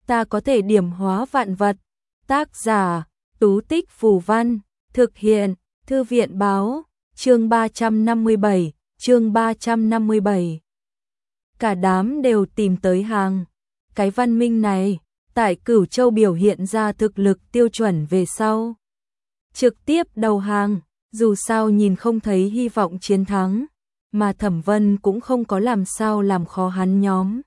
ta có thể điểm hóa vạn vật. Tác giả, Tú Tích Phù Văn, thực hiện, Thư viện Báo, chương 357. Cả đám đều tìm tới hàng. Cái văn minh này, tại Cửu Châu biểu hiện ra thực lực tiêu chuẩn về sau. Trực tiếp đầu hàng, dù sao nhìn không thấy hy vọng chiến thắng, mà Thẩm Vân cũng không có làm sao làm khó hắn nhóm.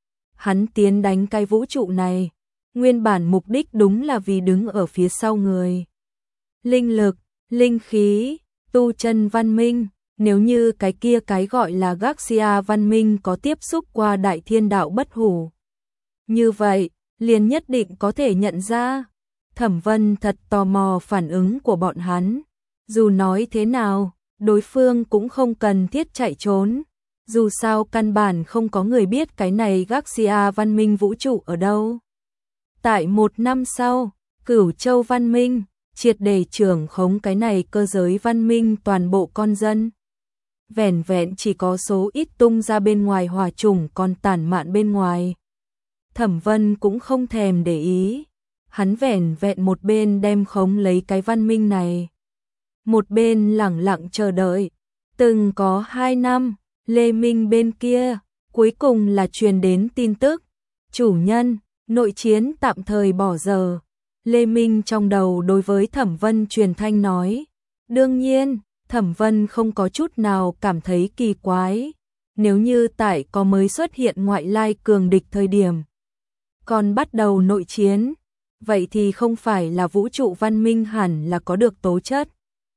Hắn tiến đánh cái vũ trụ này, nguyên bản mục đích đúng là vì đứng ở phía sau người. Linh lực, linh khí, tu chân văn minh, nếu như cái kia cái gọi là Garcia văn minh có tiếp xúc qua Đại Thiên Đạo bất hủ. Như vậy, liền nhất định có thể nhận ra. Thẩm Vân thật tò mò phản ứng của bọn hắn. Dù nói thế nào, đối phương cũng không cần thiết chạy trốn. Dù sao căn bản không có người biết cái này Garcia văn minh vũ trụ ở đâu. Tại 1 năm sau, Cửu Châu văn minh triệt để trưởng khống cái này cơ giới văn minh toàn bộ con dân. Vẻn vẹn chỉ có số ít tung ra bên ngoài hỏa chủng còn tản mạn bên ngoài. Thẩm Vân cũng không thèm để ý. Hắn vẻn vẹn một bên đem khống lấy cái văn minh này. Một bên lẳng lặng chờ đợi. Từng có 2 năm, Lê Minh bên kia, cuối cùng là truyền đến tin tức. Chủ nhân, nội chiến tạm thời bỏ giờ. Lê Minh trong đầu đối với Thẩm Vân truyền thanh nói. Đương nhiên, Thẩm Vân không có chút nào cảm thấy kỳ quái. Nếu như tại có mới xuất hiện ngoại lai cường địch thời điểm, còn bắt đầu nội chiến, vậy thì không phải là vũ trụ văn minh hẳn là có được tố chất.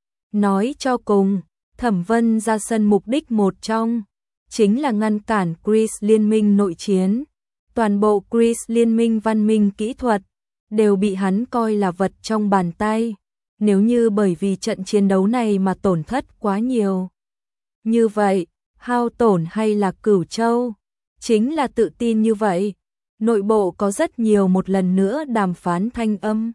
Nói cho cùng, Thẩm Vân ra sân mục đích một trong, chính là ngăn cản Chris liên minh nội chiến. Toàn bộ Chris liên minh văn minh kỹ thuật, đều bị hắn coi là vật trong bàn tay. Nếu như bởi vì trận chiến đấu này mà tổn thất quá nhiều. Như vậy, hao tổn hay là Cửu Châu? Chính là tự tin như vậy. Nội bộ có rất nhiều một lần nữa đàm phán thanh âm.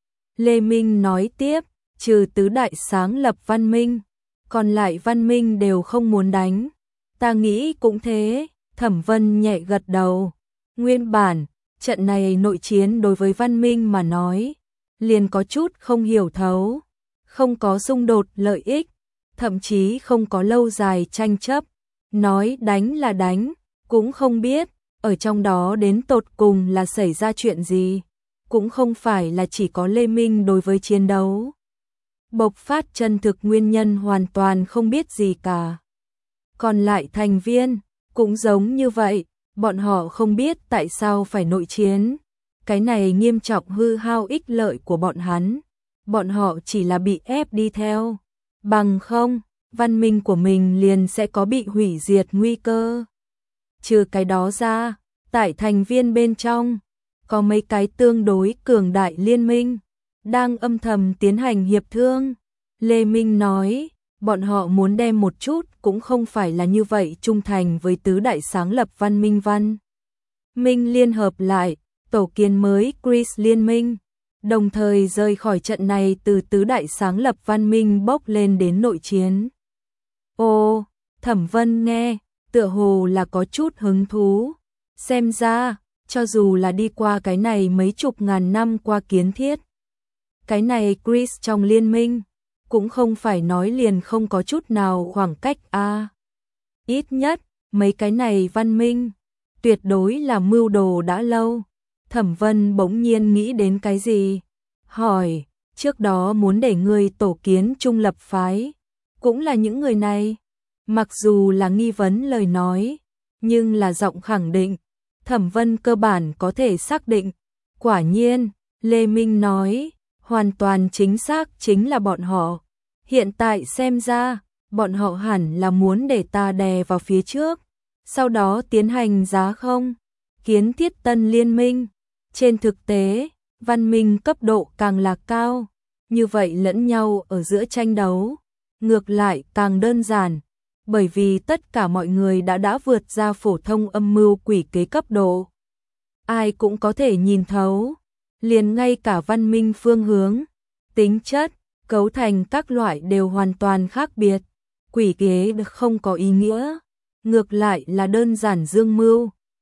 Lê Minh nói tiếp, trừ tứ đại sáng lập văn minh, còn lại văn minh đều không muốn đánh. Ta nghĩ cũng thế, Thẩm Vân nhẹ gật đầu. Nguyên bản, trận này nội chiến đối với văn minh mà nói, liền có chút không hiểu thấu, không có xung đột lợi ích, thậm chí không có lâu dài tranh chấp. Nói đánh là đánh, cũng không biết ở trong đó đến tột cùng là xảy ra chuyện gì, cũng không phải là chỉ có Lê Minh đối với chiến đấu bộc phát chân thực nguyên nhân hoàn toàn không biết gì cả. Còn lại thành viên cũng giống như vậy, bọn họ không biết tại sao phải nội chiến. Cái này nghiêm trọng hư hao ích lợi của bọn hắn. Bọn họ chỉ là bị ép đi theo. Bằng không, văn minh của mình liền sẽ có bị hủy diệt nguy cơ. Trừ cái đó ra, tại thành viên bên trong, có mấy cái tương đối cường đại liên minh, đang âm thầm tiến hành hiệp thương. Lê Minh nói, bọn họ muốn đem một chút cũng không phải là như vậy trung thành với tứ đại sáng lập văn minh minh liên hợp lại, tổ kiến mới Chris liên minh, đồng thời rời khỏi trận này từ tứ đại sáng lập văn minh bốc lên đến nội chiến. Ô, Thẩm Vân nghe, tựa hồ là có chút hứng thú. Xem ra, cho dù là đi qua cái này mấy chục ngàn năm qua kiến thiết, cái này Chris trong liên minh, cũng không phải nói liền không có chút nào khoảng cách a. Ít nhất, mấy cái này văn minh, tuyệt đối là mưu đồ đã lâu. Thẩm Vân bỗng nhiên nghĩ đến cái gì? Hỏi, trước đó muốn để người tổ kiến trung lập phái, cũng là những người này. Mặc dù là nghi vấn lời nói, nhưng là giọng khẳng định. Thẩm Vân cơ bản có thể xác định. Quả nhiên, Lê Minh nói, hoàn toàn chính xác chính là bọn họ. Hiện tại xem ra, bọn họ hẳn là muốn để ta đè vào phía trước, sau đó tiến hành giá không, kiến thiết tân liên minh. Trên thực tế, văn minh cấp độ càng là cao, như vậy lẫn nhau ở giữa tranh đấu, ngược lại càng đơn giản, bởi vì tất cả mọi người đã vượt ra phổ thông âm mưu quỷ kế cấp độ. Ai cũng có thể nhìn thấu, liền ngay cả văn minh phương hướng, tính chất, cấu thành các loại đều hoàn toàn khác biệt. Quỷ kế không có ý nghĩa, ngược lại là đơn giản dương mưu,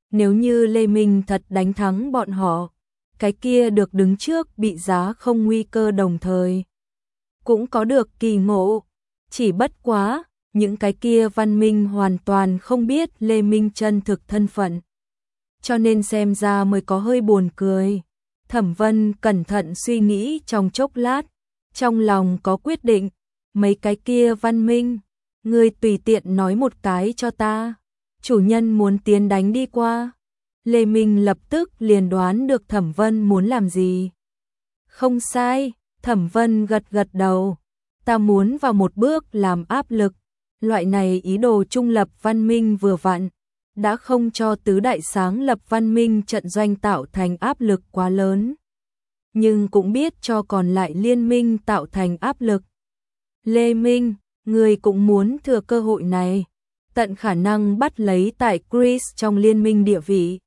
Nếu như Lê Minh thật đánh thắng bọn họ, cái kia được đứng trước bị giá không nguy cơ đồng thời. Cũng có được kỳ ngộ, chỉ bất quá, những cái kia văn minh hoàn toàn không biết Lê Minh chân thực thân phận. Cho nên xem ra mới có hơi buồn cười. Thẩm Vân cẩn thận suy nghĩ trong chốc lát, trong lòng có quyết định, mấy cái kia văn minh, ngươi tùy tiện nói một cái cho ta, chủ nhân muốn tiến đánh đi qua. Lê Minh lập tức liền đoán được Thẩm Vân muốn làm gì. Không sai, Thẩm Vân gật gật đầu, ta muốn vào một bước làm áp lực, loại này ý đồ trung lập văn minh vừa vặn, đã không cho tứ đại sáng lập văn minh trận doanh tạo thành áp lực quá lớn, nhưng cũng biết cho còn lại liên minh tạo thành áp lực. Lê Minh, người cũng muốn thừa cơ hội này, tận khả năng bắt lấy tại Chris trong liên minh địa vị.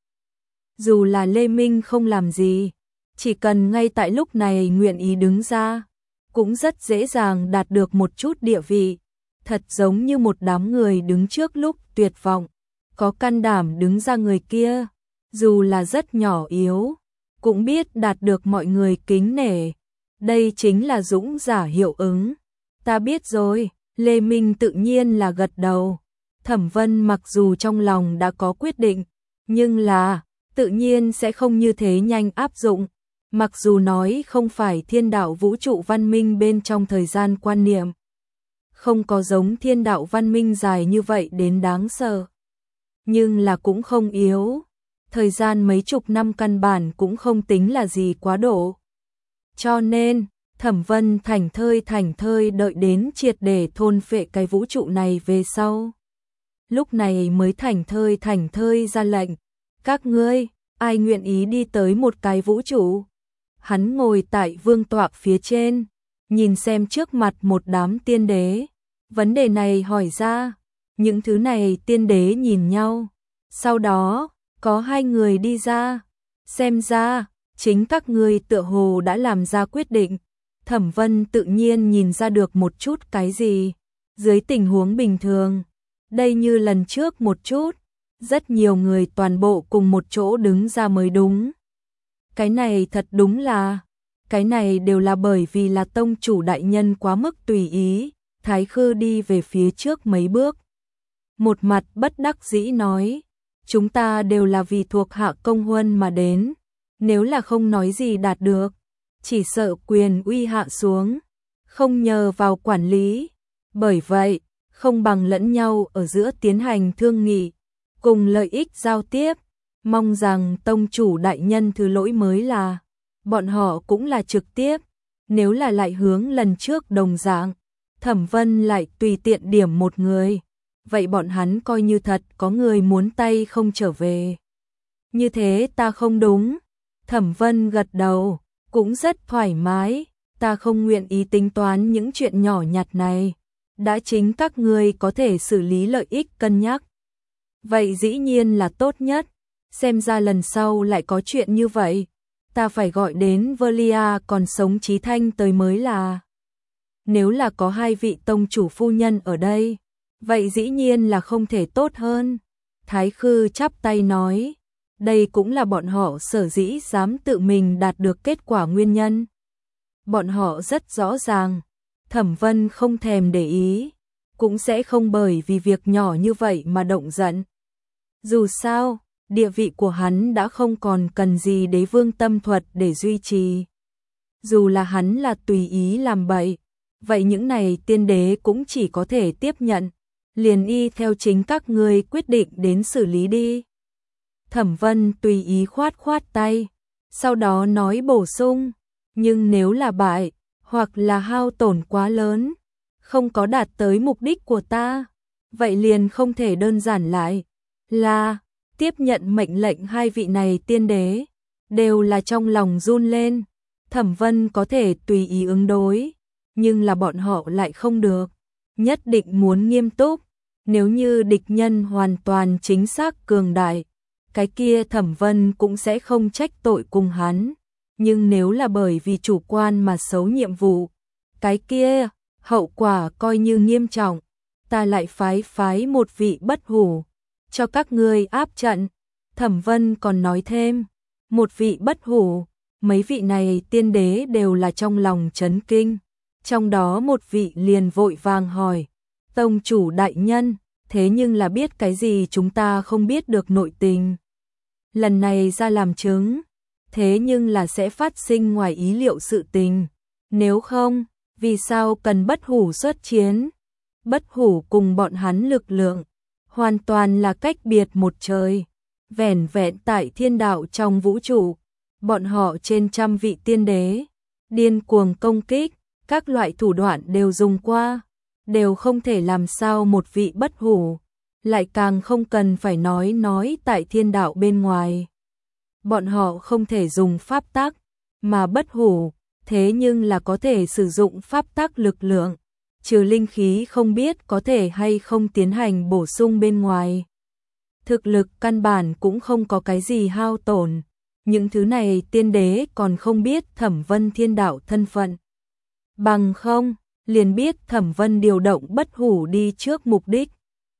Dù là Lê Minh không làm gì, chỉ cần ngay tại lúc này nguyện ý đứng ra, cũng rất dễ dàng đạt được một chút địa vị, thật giống như một đám người đứng trước lúc tuyệt vọng, có can đảm đứng ra người kia, dù là rất nhỏ yếu, cũng biết đạt được mọi người kính nể. Đây chính là dũng giả hiệu ứng. Ta biết rồi, Lê Minh tự nhiên là gật đầu. Thẩm Vân mặc dù trong lòng đã có quyết định, nhưng là tự nhiên sẽ không như thế nhanh áp dụng. Mặc dù nói không phải thiên đạo vũ trụ văn minh bên trong thời gian quan niệm, không có giống thiên đạo văn minh dài như vậy đến đáng sợ, nhưng là cũng không yếu. Thời gian mấy chục năm căn bản cũng không tính là gì quá độ. Cho nên, Thẩm Vân thảnh thơi đợi đến triệt để thôn phệ cái vũ trụ này về sau. Lúc này mới thảnh thơi ra lệnh, các ngươi, ai nguyện ý đi tới một cái vũ trụ? Hắn ngồi tại vương tọa phía trên, nhìn xem trước mặt một đám tiên đế. Vấn đề này hỏi ra, những thứ này tiên đế nhìn nhau. Sau đó, có hai người đi ra. Xem ra, chính các ngươi tựa hồ đã làm ra quyết định. Thẩm Vân tự nhiên nhìn ra được một chút cái gì. Dưới tình huống bình thường, đây như lần trước một chút, rất nhiều người toàn bộ cùng một chỗ đứng ra mới đúng. Cái này thật đúng là, cái này đều là bởi vì là tông chủ đại nhân quá mức tùy ý. Thái Khư đi về phía trước mấy bước, một mặt bất đắc dĩ nói, chúng ta đều là vì thuộc hạ công huân mà đến, nếu là không nói gì đạt được, chỉ sợ quyền uy hạ xuống, không nhờ vào quản lý. Bởi vậy, không bằng lẫn nhau ở giữa tiến hành thương nghị, cùng lợi ích giao tiếp, mong rằng tông chủ đại nhân thứ lỗi mới là, bọn họ cũng là trực tiếp, nếu là lại hướng lần trước đồng dạng, Thẩm Vân lại tùy tiện điểm một người, vậy bọn hắn coi như thật có người muốn tay không trở về. Như thế ta không đúng. Thẩm Vân gật đầu, cũng rất thoải mái, ta không nguyện ý tính toán những chuyện nhỏ nhặt này, đã chính các ngươi có thể xử lý lợi ích cân nhắc. Vậy dĩ nhiên là tốt nhất, xem ra lần sau lại có chuyện như vậy, ta phải gọi đến Velia còn sống Chí Thanh tới mới là. Nếu là có hai vị tông chủ phu nhân ở đây, vậy dĩ nhiên là không thể tốt hơn. Thái Khư chắp tay nói, đây cũng là bọn họ sở dĩ dám tự mình đạt được kết quả nguyên nhân. Bọn họ rất rõ ràng, Thẩm Vân không thèm để ý, cũng sẽ không bởi vì việc nhỏ như vậy mà động giận. Dù sao, địa vị của hắn đã không còn cần gì đế vương tâm thuật để duy trì. Dù là hắn là tùy ý làm bậy, vậy những này tiên đế cũng chỉ có thể tiếp nhận, liền y theo chính các ngươi quyết định đến xử lý đi. Thẩm Vân tùy ý khoát khoát tay, sau đó nói bổ sung, nhưng nếu là bại, hoặc là hao tổn quá lớn, không có đạt tới mục đích của ta, vậy liền không thể đơn giản lại là tiếp nhận mệnh lệnh. Hai vị này tiên đế đều là trong lòng run lên. Thẩm Vân có thể tùy ý ứng đối, nhưng là bọn họ lại không được, nhất định muốn nghiêm túc. Nếu như địch nhân hoàn toàn chính xác cường đại, cái kia Thẩm Vân cũng sẽ không trách tội cùng hắn, nhưng nếu là bởi vì chủ quan mà xấu nhiệm vụ, cái kia hậu quả coi như nghiêm trọng. Ta lại phái một vị bất hủ cho các ngươi áp trận. Thẩm Vân còn nói thêm, một vị bất hủ, mấy vị này tiên đế đều là trong lòng chấn kinh. Trong đó một vị liền vội vàng hỏi, tông chủ đại nhân, thế nhưng là biết cái gì chúng ta không biết được nội tình. Lần này ra làm chứng, thế nhưng là sẽ phát sinh ngoài ý liệu sự tình. Nếu không, vì sao cần bất hủ xuất chiến? Bất hủ cùng bọn hắn lực lượng, hoàn toàn là cách biệt một trời. Vẻn vẹn tại thiên đạo trong vũ trụ, bọn họ trên trăm vị tiên đế, điên cuồng công kích, các loại thủ đoạn đều dùng qua, đều không thể làm sao một vị bất hủ, lại càng không cần phải nói tại thiên đạo bên ngoài. Bọn họ không thể dùng pháp tắc, mà bất hủ, thế nhưng là có thể sử dụng pháp tắc lực lượng, trừ linh khí không biết có thể hay không tiến hành bổ sung bên ngoài. Thực lực căn bản cũng không có cái gì hao tổn, những thứ này tiên đế còn không biết Thẩm Vân thiên đạo thân phận. Bằng không, liền biết Thẩm Vân điều động bất hủ đi trước mục đích.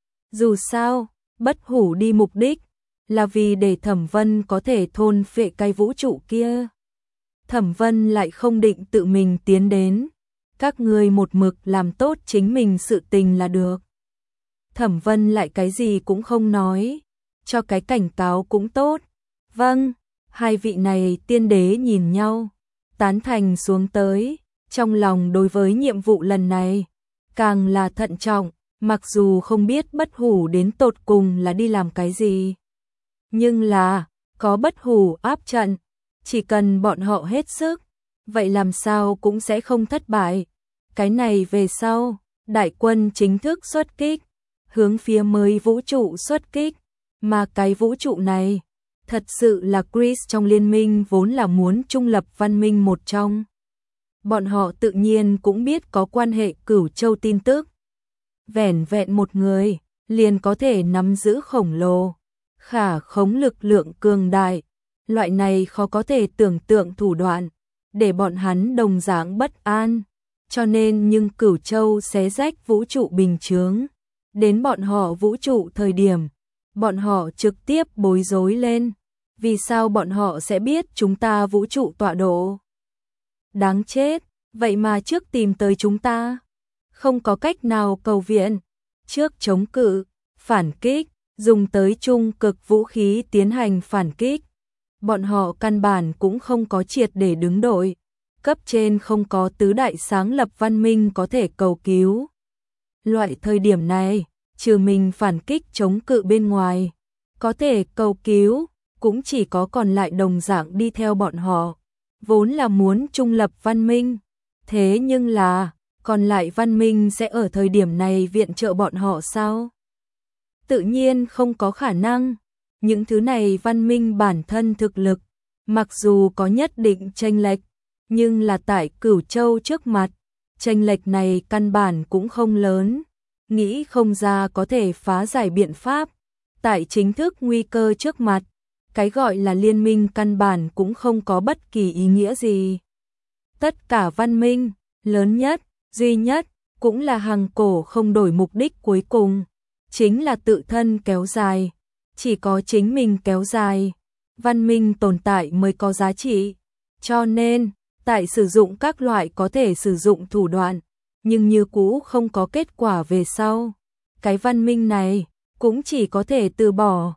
Dù sao, bất hủ đi mục đích là vì để Thẩm Vân có thể thôn phệ cái vũ trụ kia. Thẩm Vân lại không định tự mình tiến đến, các ngươi một mực làm tốt chính mình sự tình là được. Thẩm Vân lại cái gì cũng không nói, cho cái cảnh cáo cũng tốt. Vâng, hai vị này tiên đế nhìn nhau, tán thành xuống tới, trong lòng đối với nhiệm vụ lần này, càng là thận trọng, mặc dù không biết bất hủ đến tột cùng là đi làm cái gì. Nhưng là, có bất hủ áp trận, chỉ cần bọn họ hết sức, vậy làm sao cũng sẽ không thất bại. Cái này về sau, đại quân chính thức xuất kích, hướng phía mới vũ trụ xuất kích, mà cái vũ trụ này, thật sự là Chris trong liên minh vốn là muốn trung lập văn minh một trong. Bọn họ tự nhiên cũng biết có quan hệ Cửu Châu tin tức. Vẻn vẹn một người, liền có thể nắm giữ khổng lồ, khả khống lực lượng cường đại. Loại này khó có thể tưởng tượng thủ đoạn, để bọn hắn đồng dạng bất an. Cho nên nhưng Cửu Châu xé rách vũ trụ bình chướng. Đến bọn họ vũ trụ thời điểm, bọn họ trực tiếp bối rối lên. Vì sao bọn họ sẽ biết chúng ta vũ trụ tọa độ? Đáng chết, vậy mà trước tìm tới chúng ta. Không có cách nào cầu viện. Trước chống cự, phản kích, dùng tới trung cực vũ khí tiến hành phản kích. Bọn họ căn bản cũng không có triệt để đứng đội. Cấp trên không có tứ đại sáng lập văn minh có thể cầu cứu. Loại thời điểm này, trừ mình phản kích chống cự bên ngoài, có thể cầu cứu, cũng chỉ có còn lại đồng dạng đi theo bọn họ. Vốn là muốn trung lập văn minh, thế nhưng là, còn lại văn minh sẽ ở thời điểm này viện trợ bọn họ sao? Tự nhiên không có khả năng. Những thứ này văn minh bản thân thực lực, mặc dù có nhất định chênh lệch, nhưng là tại Cửu Châu trước mặt, chênh lệch này căn bản cũng không lớn, nghĩ không ra có thể phá giải biện pháp. Tại chính thức nguy cơ trước mặt, cái gọi là liên minh căn bản cũng không có bất kỳ ý nghĩa gì. Tất cả văn minh, lớn nhất, duy nhất, cũng là hàng cổ không đổi mục đích cuối cùng, chính là tự thân kéo dài. Chỉ có chính mình kéo dài, văn minh tồn tại mới có giá trị. Cho nên, tại sử dụng các loại có thể sử dụng thủ đoạn, nhưng như cũ không có kết quả về sau. Cái văn minh này, cũng chỉ có thể từ bỏ.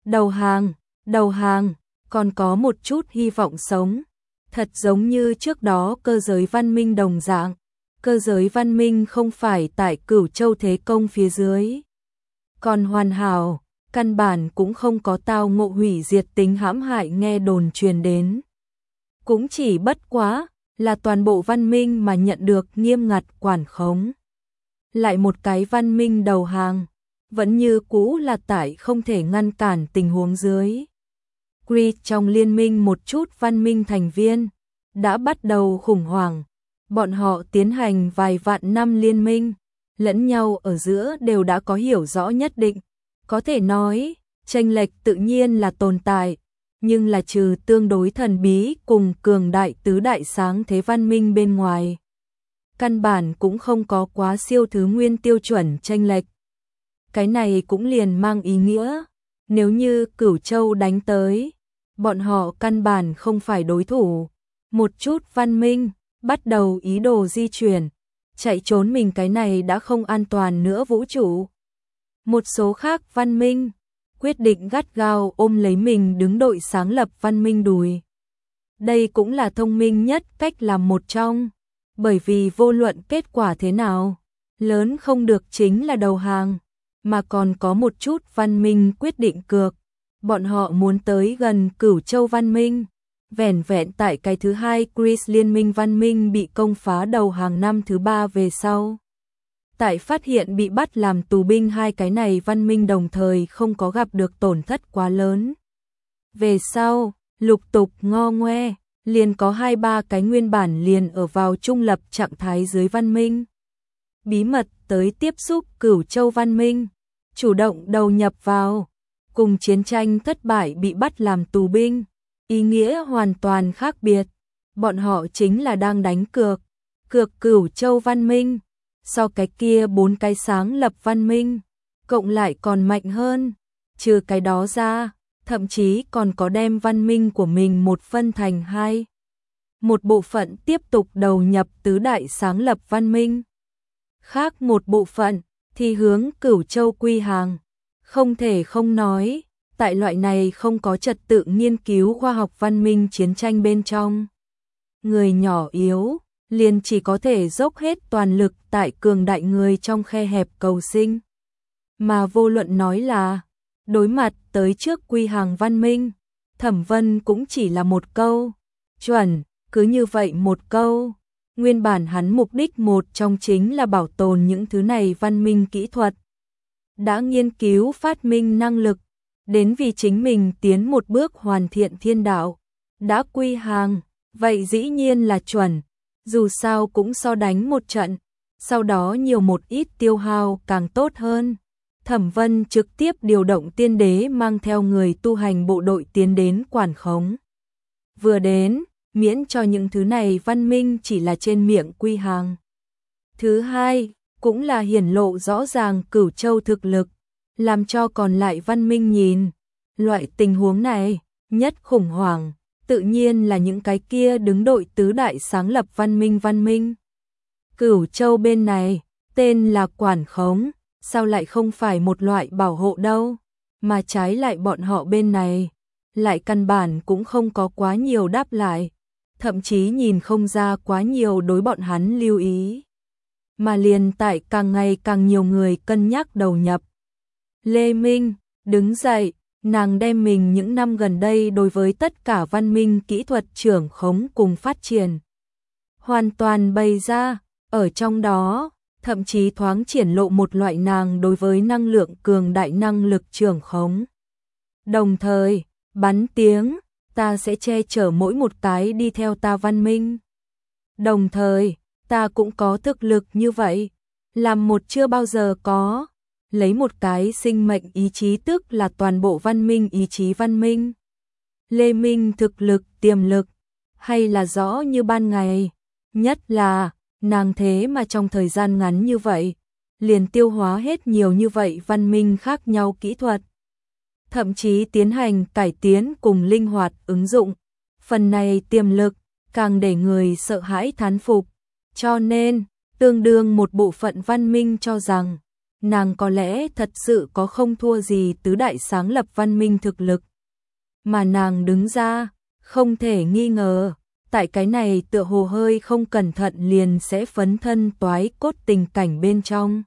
Đầu hàng, còn có một chút hy vọng sống. Thật giống như trước đó cơ giới văn minh đồng dạng. Cơ giới văn minh không phải tại Cửu Châu thế công phía dưới. Còn hoàn hảo, căn bản cũng không có tao ngộ hủy diệt tính hãm hại nghe đồn truyền đến. Cũng chỉ bất quá là toàn bộ văn minh mà nhận được nghiêm ngặt quản khống. Lại một cái văn minh đầu hàng, vẫn như cũ là tại không thể ngăn cản tình huống dưới. Creed trong liên minh một chút văn minh thành viên đã bắt đầu khủng hoảng. Bọn họ tiến hành vài vạn năm liên minh, lẫn nhau ở giữa đều đã có hiểu rõ nhất định. Có thể nói, chênh lệch tự nhiên là tồn tại, nhưng là trừ tương đối thần bí cùng cường đại tứ đại sáng thế văn minh bên ngoài. Căn bản cũng không có quá siêu thứ nguyên tiêu chuẩn chênh lệch. Cái này cũng liền mang ý nghĩa, Nếu như Cửu Châu đánh tới, bọn họ căn bản không phải đối thủ. Một chút văn minh, bắt đầu ý đồ di chuyển, chạy trốn mình cái này đã không an toàn nữa vũ trụ. Một số khác văn minh, quyết định gắt gao ôm lấy mình đứng đội sáng lập văn minh đùi. Đây cũng là thông minh nhất cách làm một trong, bởi vì vô luận kết quả thế nào, lớn không được chính là đầu hàng, mà còn có một chút văn minh quyết định cược. Bọn họ muốn tới gần Cửu Châu văn minh. Vẻn vẹn tại cái thứ hai Chris liên minh văn minh bị công phá đầu hàng năm thứ ba về sau. Tại phát hiện bị bắt làm tù binh hai cái này văn minh đồng thời không có gặp được tổn thất quá lớn. Về sau, lục tục ngo ngoe, liền có 2-3 cái nguyên bản liền ở vào trung lập trạng thái dưới văn minh. Bí mật tới tiếp xúc Cửu Châu văn minh, chủ động đầu nhập vào, cùng chiến tranh thất bại bị bắt làm tù binh. Ý nghĩa hoàn toàn khác biệt, bọn họ chính là đang đánh cược, cược Cửu Châu văn minh, so cái kia 4 cái sáng lập văn minh, cộng lại còn mạnh hơn, trừ cái đó ra, thậm chí còn có đem văn minh của mình một phân thành hai. Một bộ phận tiếp tục đầu nhập tứ đại sáng lập văn minh, khác một bộ phận thì hướng Cửu Châu quy hàng, không thể không nói. Tại loại này không có trật tự nghiên cứu khoa học văn minh chiến tranh bên trong, người nhỏ yếu liền chỉ có thể dốc hết toàn lực tại cường đại người trong khe hẹp cầu sinh. Mà vô luận nói là đối mặt tới trước quy hàng văn minh, Thẩm Vân cũng chỉ là một câu chuẩn, cứ như vậy một câu. Nguyên bản hắn mục đích một trong chính là bảo tồn những thứ này văn minh kỹ thuật, đã nghiên cứu phát minh năng lực, đến vì chính mình tiến một bước hoàn thiện thiên đạo, đã quy hàng, vậy dĩ nhiên là chuẩn, dù sao cũng so đánh một trận, sau đó nhiều một ít tiêu hao càng tốt hơn. Thẩm Vân trực tiếp điều động tiên đế mang theo người tu hành bộ đội tiến đến quản khống. Vừa đến, miễn cho những thứ này văn minh chỉ là trên miệng quy hàng. Thứ hai, cũng là hiển lộ rõ ràng Cửu Châu thực lực, làm cho còn lại văn minh nhìn. Loại tình huống này, nhất khủng hoảng, tự nhiên là những cái kia đứng đội tứ đại sáng lập văn minh. Cửu Châu bên này, tên là quản khống, sao lại không phải một loại bảo hộ đâu, mà trái lại bọn họ bên này, lại căn bản cũng không có quá nhiều đáp lại, thậm chí nhìn không ra quá nhiều đối bọn hắn lưu ý. Mà liền tại càng ngày càng nhiều người cân nhắc đầu nhập. Lê Minh, đứng dậy, nàng đem mình những năm gần đây đối với tất cả văn minh kỹ thuật trưởng khống cùng phát triển. Hoàn toàn bày ra, ở trong đó, thậm chí thoáng triển lộ một loại nàng đối với năng lượng cường đại năng lực trưởng khống. Đồng thời, bắn tiếng, ta sẽ che chở mỗi một cái đi theo ta văn minh. Đồng thời, ta cũng có thực lực như vậy, làm một chưa bao giờ có, lấy một cái sinh mệnh ý chí tức là toàn bộ văn minh ý chí văn minh. Lê Minh thực lực, tiềm lực, hay là rõ như ban ngày, nhất là, nàng thế mà trong thời gian ngắn như vậy, liền tiêu hóa hết nhiều như vậy văn minh khác nhau kỹ thuật. Thậm chí tiến hành cải tiến cùng linh hoạt ứng dụng, phần này tiềm lực, càng để người sợ hãi thán phục. Cho nên, tương đương một bộ phận văn minh cho rằng, nàng có lẽ thật sự có không thua gì tứ đại sáng lập văn minh thực lực. Mà nàng đứng ra, không thể nghi ngờ, tại cái này tựa hồ hơi không cẩn thận liền sẽ phấn thân toái cốt tình cảnh bên trong.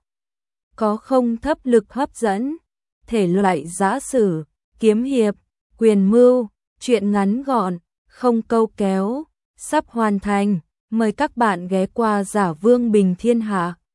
Có không thấp lực hấp dẫn, thể loại giã sử, kiếm hiệp, quyền mưu, truyện ngắn gọn, không câu kéo, sắp hoàn thành. Mời các bạn ghé qua Giả Vương Bình Thiên Hạ.